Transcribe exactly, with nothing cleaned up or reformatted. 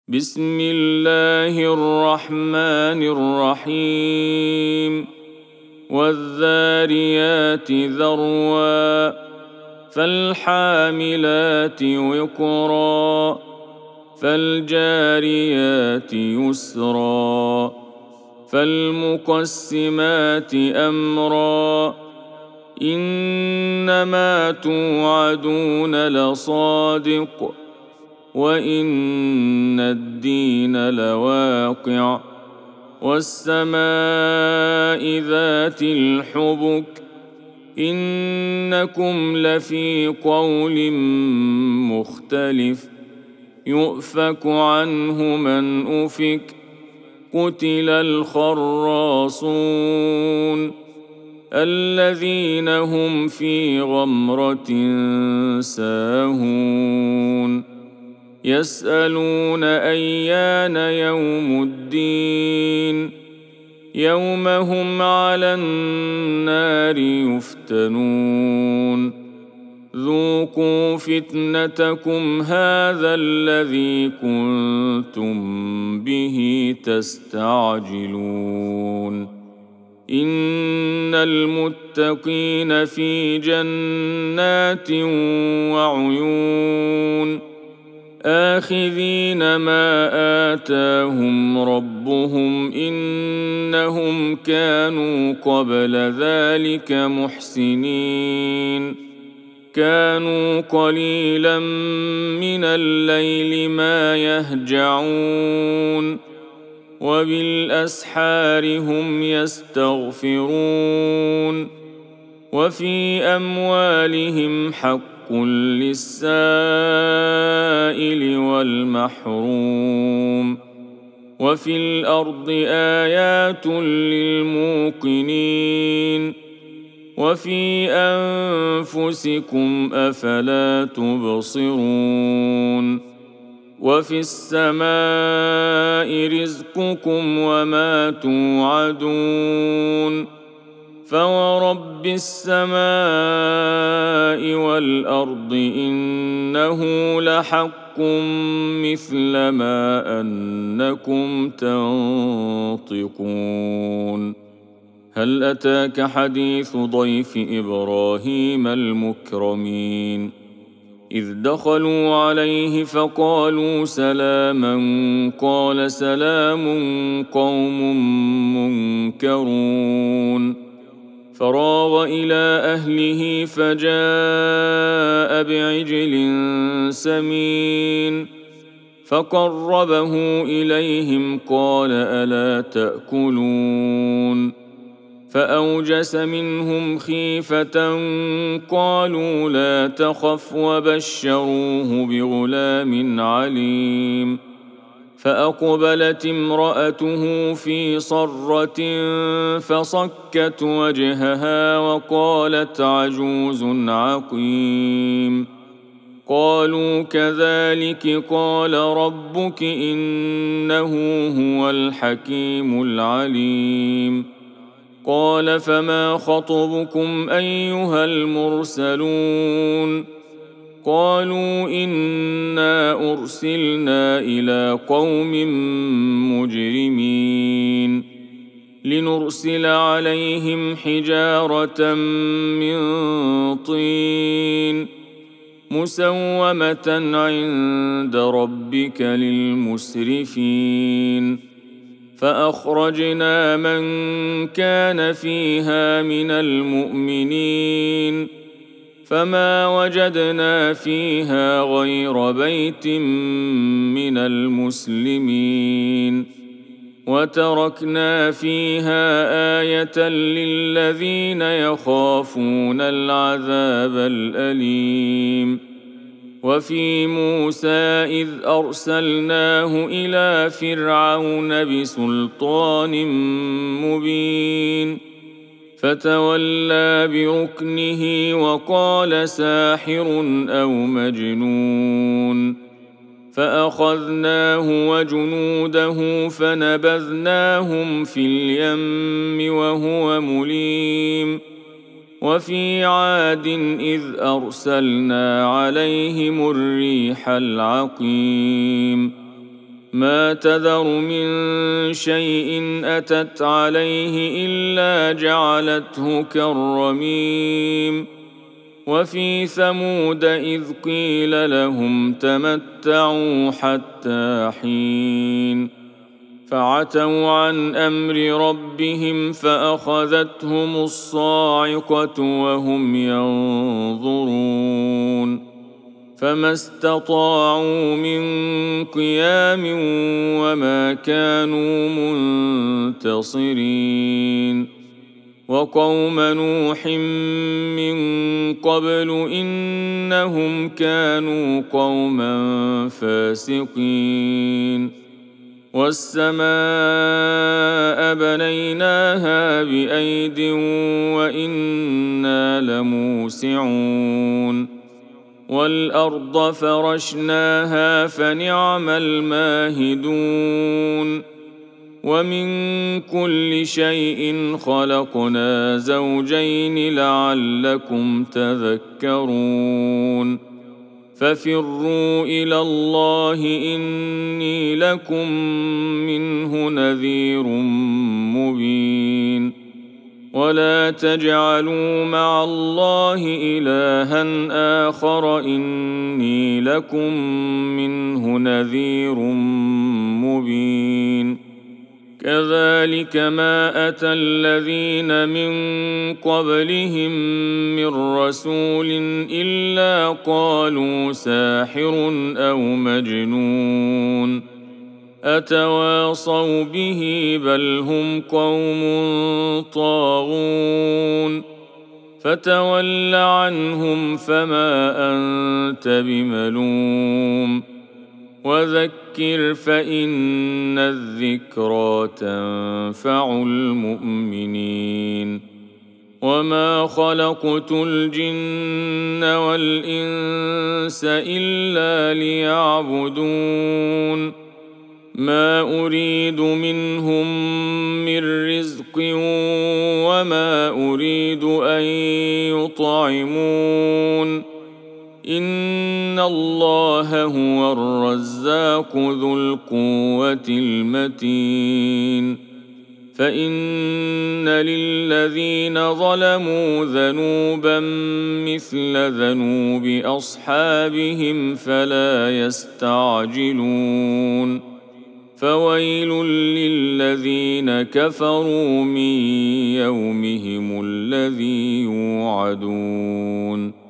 بسم الله الرحمن الرحيم والذاريات ذروا فالحاملات وقرا فالجاريات يسرا فالمقسمات أمرا إنما توعدون لصادق وإن الدين لواقع والسماء ذات الحبك إنكم لفي قول مختلف يؤفك عنه من أفك قتل الخراصون الذين هم في غمرة ساهون يسألون أيان يوم الدين يوم هم على النار يفتنون ذوقوا فتنتكم هذا الذي كنتم به تستعجلون إن المتقين في جنات وعيون آخذين ما آتاهم ربهم إنهم كانوا قبل ذلك محسنين كانوا قليلا من الليل ما يهجعون وبالأسحار هم يستغفرون وفي أموالهم حق للسائل والمحروم وفي الأرض آيات للموقنين وفي أنفسكم أفلا تبصرون وفي السماء رزقكم وما توعدون فورب السماء والأرض إنه لحق مثل ما أنكم تنطقون هل أتاك حديث ضيف إبراهيم المكرمين إذ دخلوا عليه فقالوا سلاما قال سلام قوم منكرون فراغ إلى أهله فجاء بعجل سمين فقربه إليهم قال ألا تأكلون فأوجس منهم خيفة قالوا لا تخف وبشروه بغلام عليم فأقبلت امرأته في صرة فصكت وجهها وقالت عجوز عقيم قالوا كذلك قال ربك إنه هو الحكيم العليم قال فما خطبكم أيها المرسلون قالوا إنا أرسلنا إلى قوم مجرمين لنرسل عليهم حجارة من طين مسومة عند ربك للمسرفين فأخرجنا من كان فيها من المؤمنين فما وجدنا فيها غير بيت من المسلمين وتركنا فيها آية للذين يخافون العذاب الأليم وفي موسى إذ أرسلناه إلى فرعون بسلطان مبين فتولى بركنه وقال ساحر أو مجنون فأخذناه وجنوده فنبذناهم في اليم وهو مليم وفي عاد إذ أرسلنا عليهم الريح العقيم ما تذر من شيء أتت عليه إلا جعلته كالرميم وفي ثمود إذ قيل لهم تمتعوا حتى حين فعتوا عن أمر ربهم فأخذتهم الصاعقة وهم ينظرون فما استطاعوا من قيام وما كانوا منتصرين وقوم نوح من قبل إنهم كانوا قوما فاسقين والسماء بنيناها بأيد وإنا لموسعون والأرض فرشناها فنعم الماهدون ومن كل شيء خلقنا زوجين لعلكم تذكرون ففروا إلى الله إني لكم منه نذير مبين ولا تجعلوا مع الله إلها آخر إني لكم منه نذير مبين كذلك ما أتى الذين من قبلهم من رسول إلا قالوا ساحر أو مجنون أتواصوا به بل هم قوم طاغون فتول عنهم فما أنت بملوم وذكر فإن الذكرى تنفع المؤمنين وما خلقت الجن والإنس إلا ليعبدون ما أريد منهم من رزق وما أريد أن يطعمون إن الله هو الرزاق ذو القوة المتين فإن للذين ظلموا ذنوبا مثل ذنوب أصحابهم فلا يستعجلون فويل للذين كفروا من يومهم الذي يوعدون